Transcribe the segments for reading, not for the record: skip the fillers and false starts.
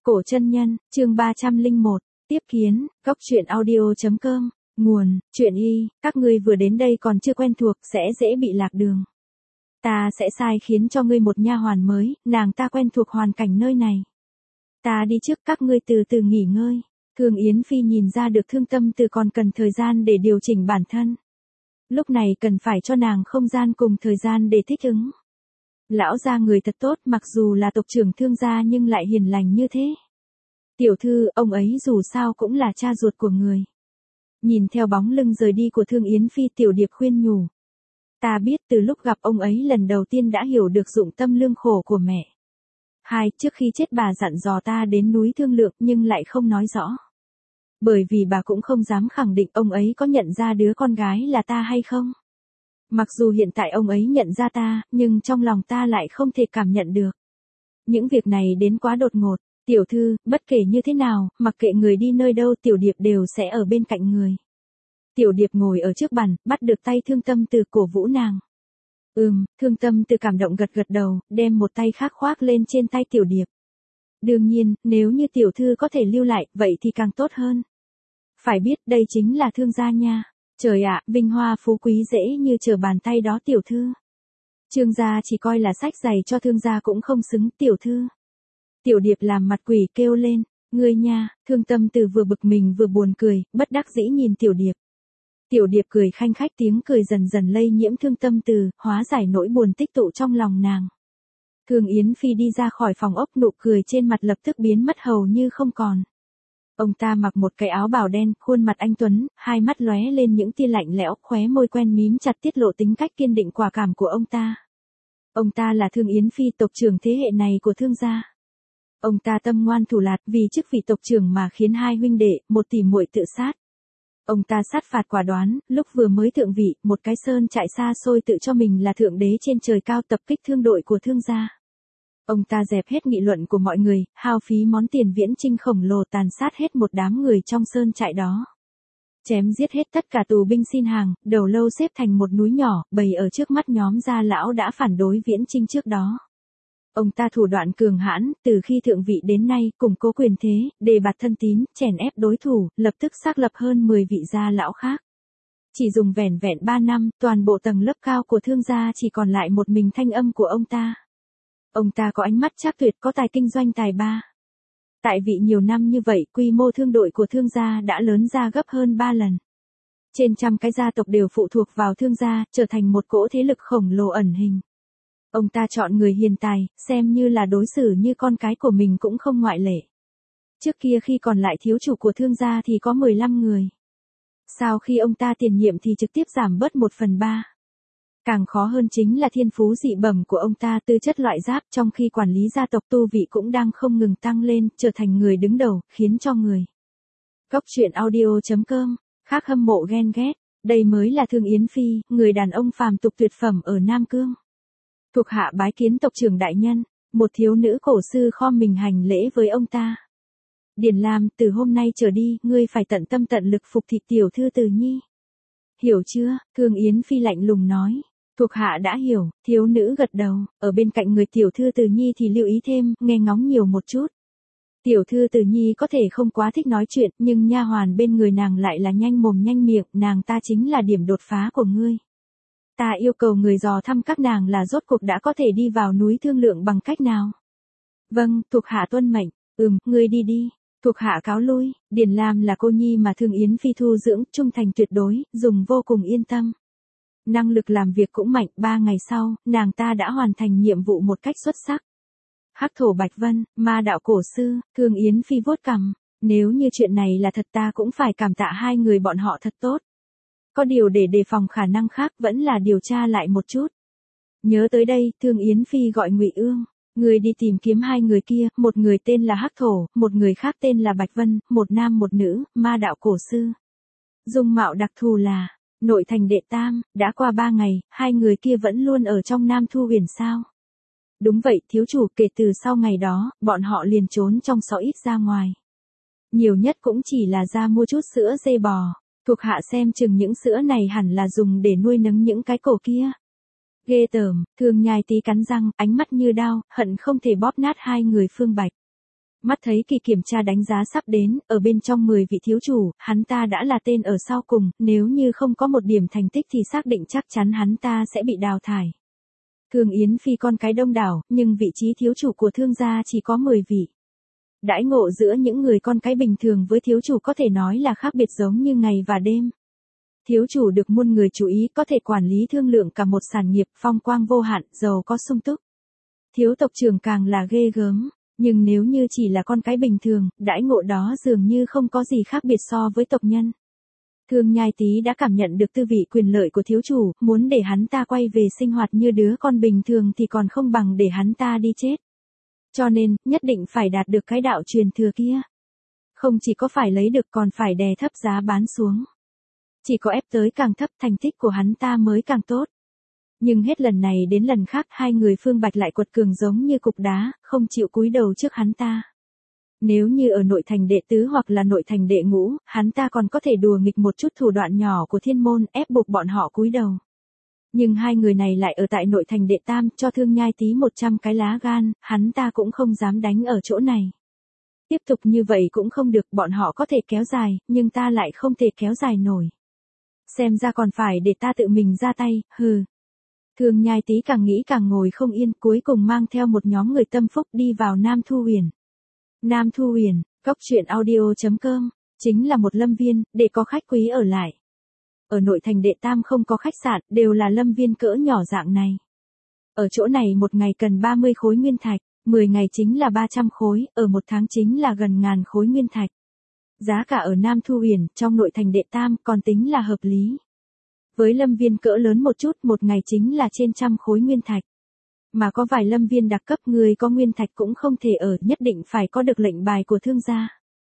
Cổ chân nhân, chương 301, tiếp kiến, góc truyện audio.com, nguồn, truyện y, các ngươi vừa đến đây còn chưa quen thuộc sẽ dễ bị lạc đường. Ta sẽ sai khiến cho ngươi một nha hoàn mới, nàng ta quen thuộc hoàn cảnh nơi này. Ta đi trước, các ngươi từ từ nghỉ ngơi. Thương Yến Phi nhìn ra được Thương Tâm Từ còn cần thời gian để điều chỉnh bản thân. Lúc này cần phải cho nàng không gian cùng thời gian để thích ứng. Lão gia người thật tốt, mặc dù là tộc trưởng Thương gia nhưng lại hiền lành như thế. Tiểu thư, ông ấy dù sao cũng là cha ruột của người. Nhìn theo bóng lưng rời đi của Thương Yến Phi, Tiểu Điệp khuyên nhủ. Ta biết từ lúc gặp ông ấy lần đầu tiên đã hiểu được dụng tâm lương khổ của mẹ. Trước khi chết bà dặn dò ta đến núi thương lượng nhưng lại không nói rõ. Bởi vì bà cũng không dám khẳng định ông ấy có nhận ra đứa con gái là ta hay không. Mặc dù hiện tại ông ấy nhận ra ta, nhưng trong lòng ta lại không thể cảm nhận được. Những việc này đến quá đột ngột. Tiểu thư, bất kể như thế nào, mặc kệ người đi nơi đâu, Tiểu Điệp đều sẽ ở bên cạnh người. Tiểu Điệp ngồi ở trước bàn, bắt được tay Thương Tâm Từ cổ vũ nàng. Thương Tâm Từ cảm động gật gật đầu, đem một tay khác khoác lên trên tay Tiểu Điệp. Đương nhiên, nếu như tiểu thư có thể lưu lại, vậy thì càng tốt hơn. Phải biết đây chính là Thương gia nha. Trời ạ, vinh hoa phú quý dễ như trở bàn tay đó tiểu thư. Trương gia chỉ coi là sách giày cho Thương gia cũng không xứng, tiểu thư. Tiểu Điệp làm mặt quỷ kêu lên, ngươi nha. Thương Tâm Từ vừa bực mình vừa buồn cười, bất đắc dĩ nhìn Tiểu Điệp. Tiểu Điệp cười khanh khách, tiếng cười dần dần lây nhiễm Thương Tâm Từ, hóa giải nỗi buồn tích tụ trong lòng nàng. Thương Yến Phi đi ra khỏi phòng ốc, nụ cười trên mặt lập tức biến mất hầu như không còn. Ông ta mặc một cái áo bào đen, khuôn mặt anh tuấn, hai mắt lóe lên những tia lạnh lẽo, khóe môi quen mím chặt tiết lộ tính cách kiên định quả cảm của ông ta. Ông ta là Thương Yến Phi, tộc trưởng thế hệ này của Thương gia. Ông ta tâm ngoan thủ lạt, vì chức vị tộc trưởng mà khiến hai huynh đệ, một tỷ muội tự sát. Ông ta sát phạt quả đoán, lúc vừa mới thượng vị, một cái sơn trại xa xôi tự cho mình là thượng đế trên trời cao tập kích thương đội của Thương gia. Ông ta dẹp hết nghị luận của mọi người, hao phí món tiền viễn chinh khổng lồ tàn sát hết một đám người trong sơn trại đó. Chém giết hết tất cả tù binh xin hàng, đầu lâu xếp thành một núi nhỏ, bày ở trước mắt nhóm gia lão đã phản đối viễn chinh trước đó. Ông ta thủ đoạn cường hãn, từ khi thượng vị đến nay, củng cố quyền thế, đề bạt thân tín, chèn ép đối thủ, lập tức xác lập hơn 10 vị gia lão khác. Chỉ dùng vẻn vẹn 3 năm, toàn bộ tầng lớp cao của Thương gia chỉ còn lại một mình thanh âm của ông ta. Ông ta có ánh mắt trác tuyệt, có tài kinh doanh tài ba. Tại vị nhiều năm như vậy, quy mô thương đội của Thương gia đã lớn ra gấp hơn 3 lần. Trên trăm cái gia tộc đều phụ thuộc vào Thương gia, trở thành một cỗ thế lực khổng lồ ẩn hình. Ông ta chọn người hiền tài, xem như là đối xử như con cái của mình cũng không ngoại lệ. Trước kia khi còn lại thiếu chủ của Thương gia thì có 15 người. Sau khi ông ta tiền nhiệm thì trực tiếp giảm bớt 1/3. Càng khó hơn chính là thiên phú dị bẩm của ông ta, tư chất loại giáp, trong khi quản lý gia tộc tu vị cũng đang không ngừng tăng lên, trở thành người đứng đầu, khiến cho người. Góc truyện audio.com, khác hâm mộ ghen ghét, đây mới là Thương Yến Phi, người đàn ông phàm tục tuyệt phẩm ở Nam Cương. Thuộc hạ bái kiến tộc trưởng đại nhân, một thiếu nữ cổ sư khom mình hành lễ với ông ta. Điền Lam, từ hôm nay trở đi, ngươi phải tận tâm tận lực phục thịt tiểu thư Từ Nhi. Hiểu chưa? Thương Yến Phi lạnh lùng nói. Thuộc hạ đã hiểu, thiếu nữ gật đầu, ở bên cạnh người tiểu thư Từ Nhi thì lưu ý thêm, nghe ngóng nhiều một chút. Tiểu thư Từ Nhi có thể không quá thích nói chuyện, nhưng nha hoàn bên người nàng lại là nhanh mồm nhanh miệng, nàng ta chính là điểm đột phá của ngươi. Ta yêu cầu người dò thăm các nàng là rốt cuộc đã có thể đi vào núi thương lượng bằng cách nào. Vâng, thuộc hạ tuân mệnh. Ngươi đi đi. Thuộc hạ cáo lui. Điền Lam là cô nhi mà Thương Yến Phi thu dưỡng, trung thành tuyệt đối, dùng vô cùng yên tâm. Năng lực làm việc cũng mạnh, 3 ngày sau, nàng ta đã hoàn thành nhiệm vụ một cách xuất sắc. Hắc thổ Bạch Vân, ma đạo cổ sư, Thương Yến Phi vuốt cằm. Nếu như chuyện này là thật ta cũng phải cảm tạ hai người bọn họ thật tốt. Có điều để đề phòng khả năng khác vẫn là điều tra lại một chút. Nhớ tới đây, Thương Yến Phi gọi Ngụy Ương. Người đi tìm kiếm hai người kia, một người tên là Hắc Thổ, một người khác tên là Bạch Vân, một nam một nữ, ma đạo cổ sư. Dung mạo đặc thù là, nội thành đệ tam, đã qua 3 ngày, hai người kia vẫn luôn ở trong Nam Thu Huyền sao? Đúng vậy, thiếu chủ, kể từ sau ngày đó, bọn họ liền trốn trong sọ ít ra ngoài. Nhiều nhất cũng chỉ là ra mua chút sữa dê bò. Thuộc hạ xem chừng những sữa này hẳn là dùng để nuôi nấng những cái cổ kia. Ghê tởm, Thương Nhai Tý cắn răng, ánh mắt như đao, hận không thể bóp nát hai người Phương Bạch. Mắt thấy kỳ kiểm tra đánh giá sắp đến, ở bên trong 10 vị thiếu chủ, hắn ta đã là tên ở sau cùng, nếu như không có một điểm thành tích thì xác định chắc chắn hắn ta sẽ bị đào thải. Thương Yến Phi con cái đông đảo, nhưng vị trí thiếu chủ của thương gia chỉ có 10 vị. Đãi ngộ giữa những người con cái bình thường với thiếu chủ có thể nói là khác biệt giống như ngày và đêm. Thiếu chủ được muôn người chú ý, có thể quản lý thương lượng cả một sản nghiệp, phong quang vô hạn, giàu có sung túc. Thiếu tộc trưởng càng là ghê gớm, nhưng nếu như chỉ là con cái bình thường, đãi ngộ đó dường như không có gì khác biệt so với tộc nhân. Thương Nhai Tý đã cảm nhận được tư vị quyền lợi của thiếu chủ, muốn để hắn ta quay về sinh hoạt như đứa con bình thường thì còn không bằng để hắn ta đi chết. Cho nên, nhất định phải đạt được cái đạo truyền thừa kia. Không chỉ có phải lấy được còn phải đè thấp giá bán xuống. Chỉ có ép tới càng thấp thành tích của hắn ta mới càng tốt. Nhưng hết lần này đến lần khác hai người Phương Bạch lại quật cường giống như cục đá, không chịu cúi đầu trước hắn ta. Nếu như ở nội thành đệ tứ hoặc là nội thành đệ ngũ, hắn ta còn có thể đùa nghịch một chút thủ đoạn nhỏ của thiên môn ép buộc bọn họ cúi đầu. Nhưng hai người này lại ở tại nội thành đệ tam cho Thương Nhai Tý 100 cái lá gan, hắn ta cũng không dám đánh ở chỗ này. Tiếp tục như vậy cũng không được, bọn họ có thể kéo dài, nhưng ta lại không thể kéo dài nổi. Xem ra còn phải để ta tự mình ra tay, hừ. Thương Nhai Tý càng nghĩ càng ngồi không yên, cuối cùng mang theo một nhóm người tâm phúc đi vào Nam Thu Huyền. Nam Thu Huyền, góc truyện audio.com, chính là một lâm viên, để có khách quý ở lại. Ở nội thành đệ tam không có khách sạn, đều là lâm viên cỡ nhỏ dạng này. Ở chỗ này một ngày cần 30 khối nguyên thạch, 10 ngày chính là 300 khối, ở một tháng chính là gần 1000 khối nguyên thạch. Giá cả ở Nam Thu Huyền, trong nội thành đệ tam, còn tính là hợp lý. Với lâm viên cỡ lớn một chút, một ngày chính là trên 100 khối nguyên thạch. Mà có vài lâm viên đặc cấp người có nguyên thạch cũng không thể ở, nhất định phải có được lệnh bài của thương gia.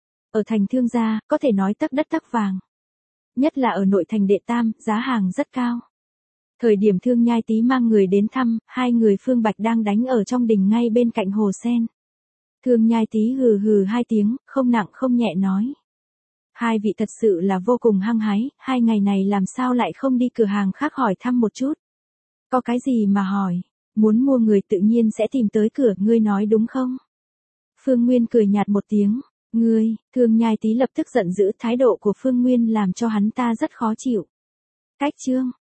Ở thành thương gia, có thể nói tắc đất tắc vàng. Nhất là ở nội thành đệ tam, giá hàng rất cao. Thời điểm Thương Nhai Tý mang người đến thăm, hai người Phương Bạch đang đánh ở trong đình ngay bên cạnh hồ sen. Thương Nhai Tý hừ hừ hai tiếng, không nặng không nhẹ nói. Hai vị thật sự là vô cùng hăng hái, 2 ngày này làm sao lại không đi cửa hàng khác hỏi thăm một chút. Có cái gì mà hỏi, muốn mua người tự nhiên sẽ tìm tới cửa, ngươi nói đúng không? Phương Nguyên cười nhạt một tiếng, ngươi, Thương Nhai Tý lập tức giận dữ, thái độ của Phương Nguyên làm cho hắn ta rất khó chịu. Cách chương